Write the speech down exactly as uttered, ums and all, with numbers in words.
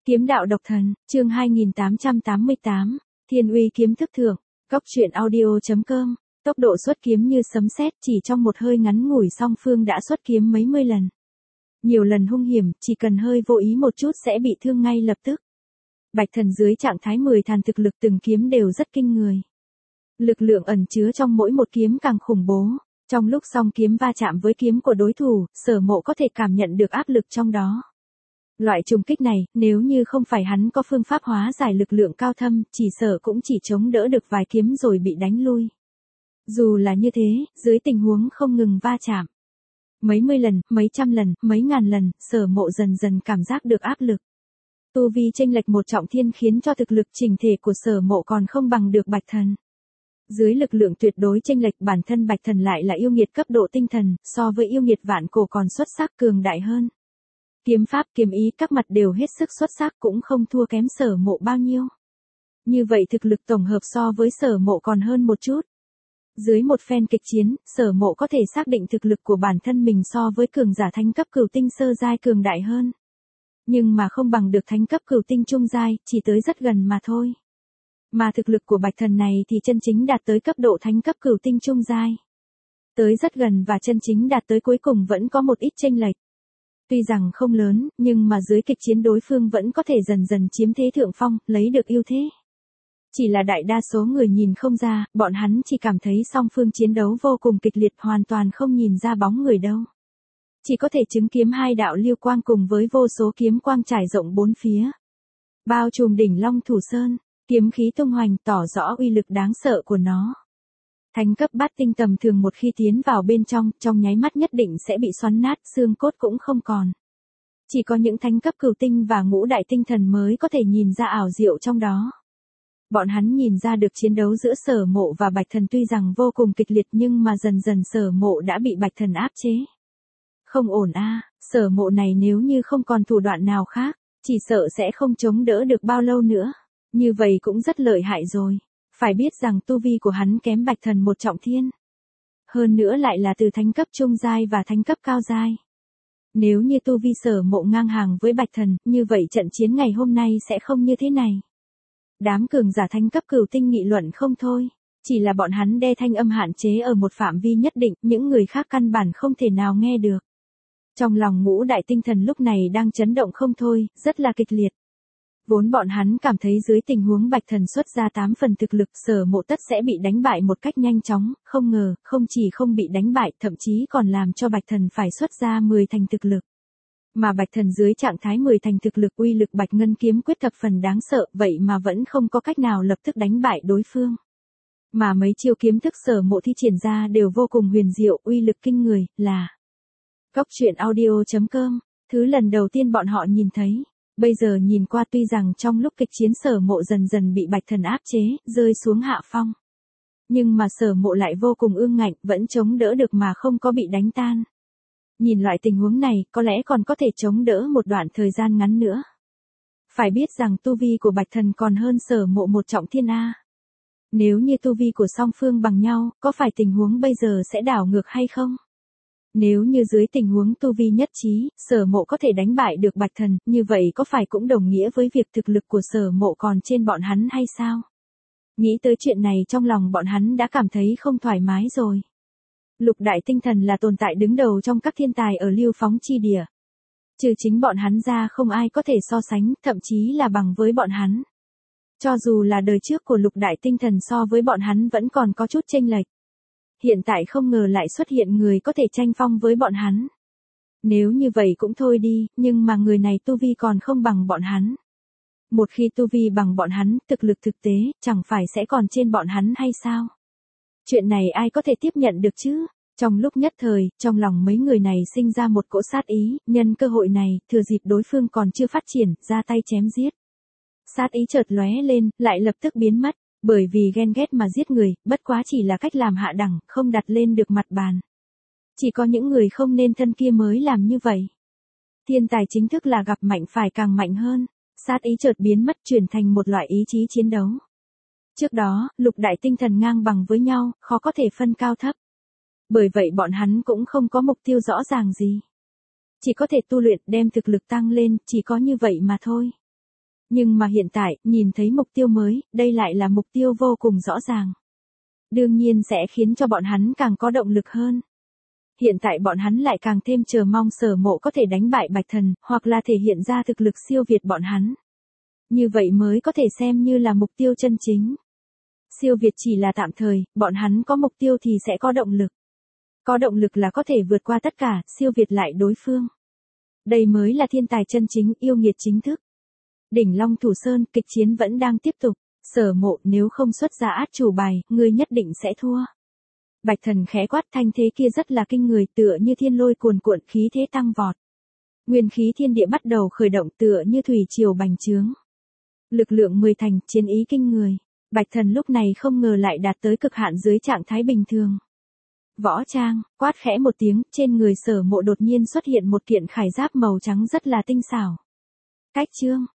Kiếm đạo độc thần, chương hai nghìn tám trăm tám mươi tám, Thiên uy kiếm thức thượng, Cốc truyện audio.com, tốc độ xuất kiếm như sấm sét, chỉ trong một hơi ngắn ngủi song phương đã xuất kiếm mấy mươi lần. Nhiều lần hung hiểm, chỉ cần hơi vô ý một chút sẽ bị thương ngay lập tức. Bạch Thần dưới trạng thái mười thàn thực lực từng kiếm đều rất kinh người. Lực lượng ẩn chứa trong mỗi một kiếm càng khủng bố. Trong lúc song kiếm va chạm với kiếm của đối thủ, Sở Mộ có thể cảm nhận được áp lực trong đó. Loại trùng kích này, nếu như không phải hắn có phương pháp hóa giải lực lượng cao thâm, chỉ sợ cũng chỉ chống đỡ được vài kiếm rồi bị đánh lui. Dù là như thế, dưới tình huống không ngừng va chạm, mấy mươi lần, mấy trăm lần, mấy ngàn lần, Sở Mộ dần dần cảm giác được áp lực. Tu vi chênh lệch một trọng thiên khiến cho thực lực chỉnh thể của Sở Mộ còn không bằng được Bạch Thần. Dưới lực lượng tuyệt đối chênh lệch, bản thân Bạch Thần lại là yêu nghiệt cấp độ tinh thần, so với yêu nghiệt vạn cổ còn xuất sắc cường đại hơn. Kiếm pháp, kiếm ý các mặt đều hết sức xuất sắc, cũng không thua kém Sở Mộ bao nhiêu. Như vậy thực lực tổng hợp so với Sở Mộ còn hơn một chút. Dưới một phen kịch chiến, Sở Mộ có thể xác định thực lực của bản thân mình so với cường giả thánh cấp cửu tinh sơ giai cường đại hơn. Nhưng mà không bằng được thánh cấp cửu tinh trung giai, chỉ tới rất gần mà thôi. Mà thực lực của Bạch Thần này thì chân chính đạt tới cấp độ thánh cấp cửu tinh trung giai. Tới rất gần và chân chính đạt tới cuối cùng vẫn có một ít chênh lệch. Tuy rằng không lớn, nhưng mà dưới kịch chiến đối phương vẫn có thể dần dần chiếm thế thượng phong, lấy được ưu thế. Chỉ là đại đa số người nhìn không ra, bọn hắn chỉ cảm thấy song phương chiến đấu vô cùng kịch liệt, hoàn toàn không nhìn ra bóng người đâu. Chỉ có thể chứng kiến hai đạo lưu quang cùng với vô số kiếm quang trải rộng bốn phía. Bao trùm đỉnh Long Thủ Sơn, kiếm khí tung hoành tỏ rõ uy lực đáng sợ của nó. Thánh cấp bát tinh tầm thường một khi tiến vào bên trong, trong nháy mắt nhất định sẽ bị xoắn nát, xương cốt cũng không còn. Chỉ có những thánh cấp cửu tinh và ngũ đại tinh thần mới có thể nhìn ra ảo diệu trong đó. Bọn hắn nhìn ra được chiến đấu giữa Sở Mộ và Bạch Thần tuy rằng vô cùng kịch liệt nhưng mà dần dần Sở Mộ đã bị Bạch Thần áp chế. Không ổn a, à, Sở Mộ này nếu như không còn thủ đoạn nào khác, chỉ sợ sẽ không chống đỡ được bao lâu nữa. Như vậy cũng rất lợi hại rồi. Phải biết rằng tu vi của hắn kém Bạch Thần một trọng thiên. Hơn nữa lại là từ thánh cấp trung giai và thánh cấp cao giai. Nếu như tu vi Sở Mộ ngang hàng với Bạch Thần, như vậy trận chiến ngày hôm nay sẽ không như thế này. Đám cường giả thánh cấp cửu tinh nghị luận không thôi. Chỉ là bọn hắn đe thanh âm hạn chế ở một phạm vi nhất định, những người khác căn bản không thể nào nghe được. Trong lòng ngũ đại tinh thần lúc này đang chấn động không thôi, rất là kịch liệt. Vốn bọn hắn cảm thấy dưới tình huống Bạch Thần xuất ra tám phần thực lực, Sở Mộ tất sẽ bị đánh bại một cách nhanh chóng, không ngờ, không chỉ không bị đánh bại, thậm chí còn làm cho Bạch Thần phải xuất ra mười thành thực lực. Mà Bạch Thần dưới trạng thái mười thành thực lực, uy lực Bạch Ngân kiếm quyết thập phần đáng sợ, vậy mà vẫn không có cách nào lập tức đánh bại đối phương. Mà mấy chiêu kiếm thức Sở Mộ thi triển ra đều vô cùng huyền diệu, uy lực kinh người, là Cốc truyện audio.com, thứ lần đầu tiên bọn họ nhìn thấy. Bây giờ nhìn qua tuy rằng trong lúc kịch chiến Sở Mộ dần dần bị Bạch Thần áp chế, rơi xuống hạ phong. Nhưng mà Sở Mộ lại vô cùng ương ngạnh, vẫn chống đỡ được mà không có bị đánh tan. Nhìn loại tình huống này, có lẽ còn có thể chống đỡ một đoạn thời gian ngắn nữa. Phải biết rằng tu vi của Bạch Thần còn hơn Sở Mộ một trọng thiên A. Nếu như tu vi của song phương bằng nhau, có phải tình huống bây giờ sẽ đảo ngược hay không? Nếu như dưới tình huống tu vi nhất trí, Sở Mộ có thể đánh bại được Bạch Thần, như vậy có phải cũng đồng nghĩa với việc thực lực của Sở Mộ còn trên bọn hắn hay sao? Nghĩ tới chuyện này trong lòng bọn hắn đã cảm thấy không thoải mái rồi. Lục đại tinh thần là tồn tại đứng đầu trong các thiên tài ở Lưu Phóng chi địa. Trừ chính bọn hắn ra không ai có thể so sánh, thậm chí là bằng với bọn hắn. Cho dù là đời trước của lục đại tinh thần so với bọn hắn vẫn còn có chút chênh lệch. Hiện tại không ngờ lại xuất hiện người có thể tranh phong với bọn hắn. Nếu như vậy cũng thôi đi, nhưng mà người này tu vi còn không bằng bọn hắn. Một khi tu vi bằng bọn hắn, thực lực thực tế, chẳng phải sẽ còn trên bọn hắn hay sao? Chuyện này ai có thể tiếp nhận được chứ? Trong lúc nhất thời, trong lòng mấy người này sinh ra một cỗ sát ý, nhân cơ hội này, thừa dịp đối phương còn chưa phát triển, ra tay chém giết. Sát ý chợt lóe lên, lại lập tức biến mất. Bởi vì ghen ghét mà giết người, bất quá chỉ là cách làm hạ đẳng, không đặt lên được mặt bàn. Chỉ có những người không nên thân kia mới làm như vậy. Thiên tài chính thức là gặp mạnh phải càng mạnh hơn. Sát ý chợt biến mất, chuyển thành một loại ý chí chiến đấu. Trước đó, lục đại tinh thần ngang bằng với nhau, khó có thể phân cao thấp. Bởi vậy bọn hắn cũng không có mục tiêu rõ ràng gì. Chỉ có thể tu luyện đem thực lực tăng lên, chỉ có như vậy mà thôi. Nhưng mà hiện tại, nhìn thấy mục tiêu mới, đây lại là mục tiêu vô cùng rõ ràng. Đương nhiên sẽ khiến cho bọn hắn càng có động lực hơn. Hiện tại bọn hắn lại càng thêm chờ mong Sở Mộ có thể đánh bại Bạch Thần, hoặc là thể hiện ra thực lực siêu việt bọn hắn. Như vậy mới có thể xem như là mục tiêu chân chính. Siêu việt chỉ là tạm thời, bọn hắn có mục tiêu thì sẽ có động lực. Có động lực là có thể vượt qua tất cả, siêu việt lại đối phương. Đây mới là thiên tài chân chính, yêu nghiệt chính thức. Đỉnh Long Thủ Sơn, kịch chiến vẫn đang tiếp tục. Sở Mộ, nếu không xuất ra át chủ bài, ngươi nhất định sẽ thua. Bạch Thần khẽ quát, thanh thế kia rất là kinh người, tựa như thiên lôi cuồn cuộn, khí thế tăng vọt. Nguyên khí thiên địa bắt đầu khởi động, tựa như thủy triều bành trướng. Lực lượng mười thành, chiến ý kinh người. Bạch Thần lúc này không ngờ lại đạt tới cực hạn dưới trạng thái bình thường. Võ trang, quát khẽ một tiếng, trên người Sở Mộ đột nhiên xuất hiện một kiện khải giáp màu trắng rất là tinh xảo. Cách chương,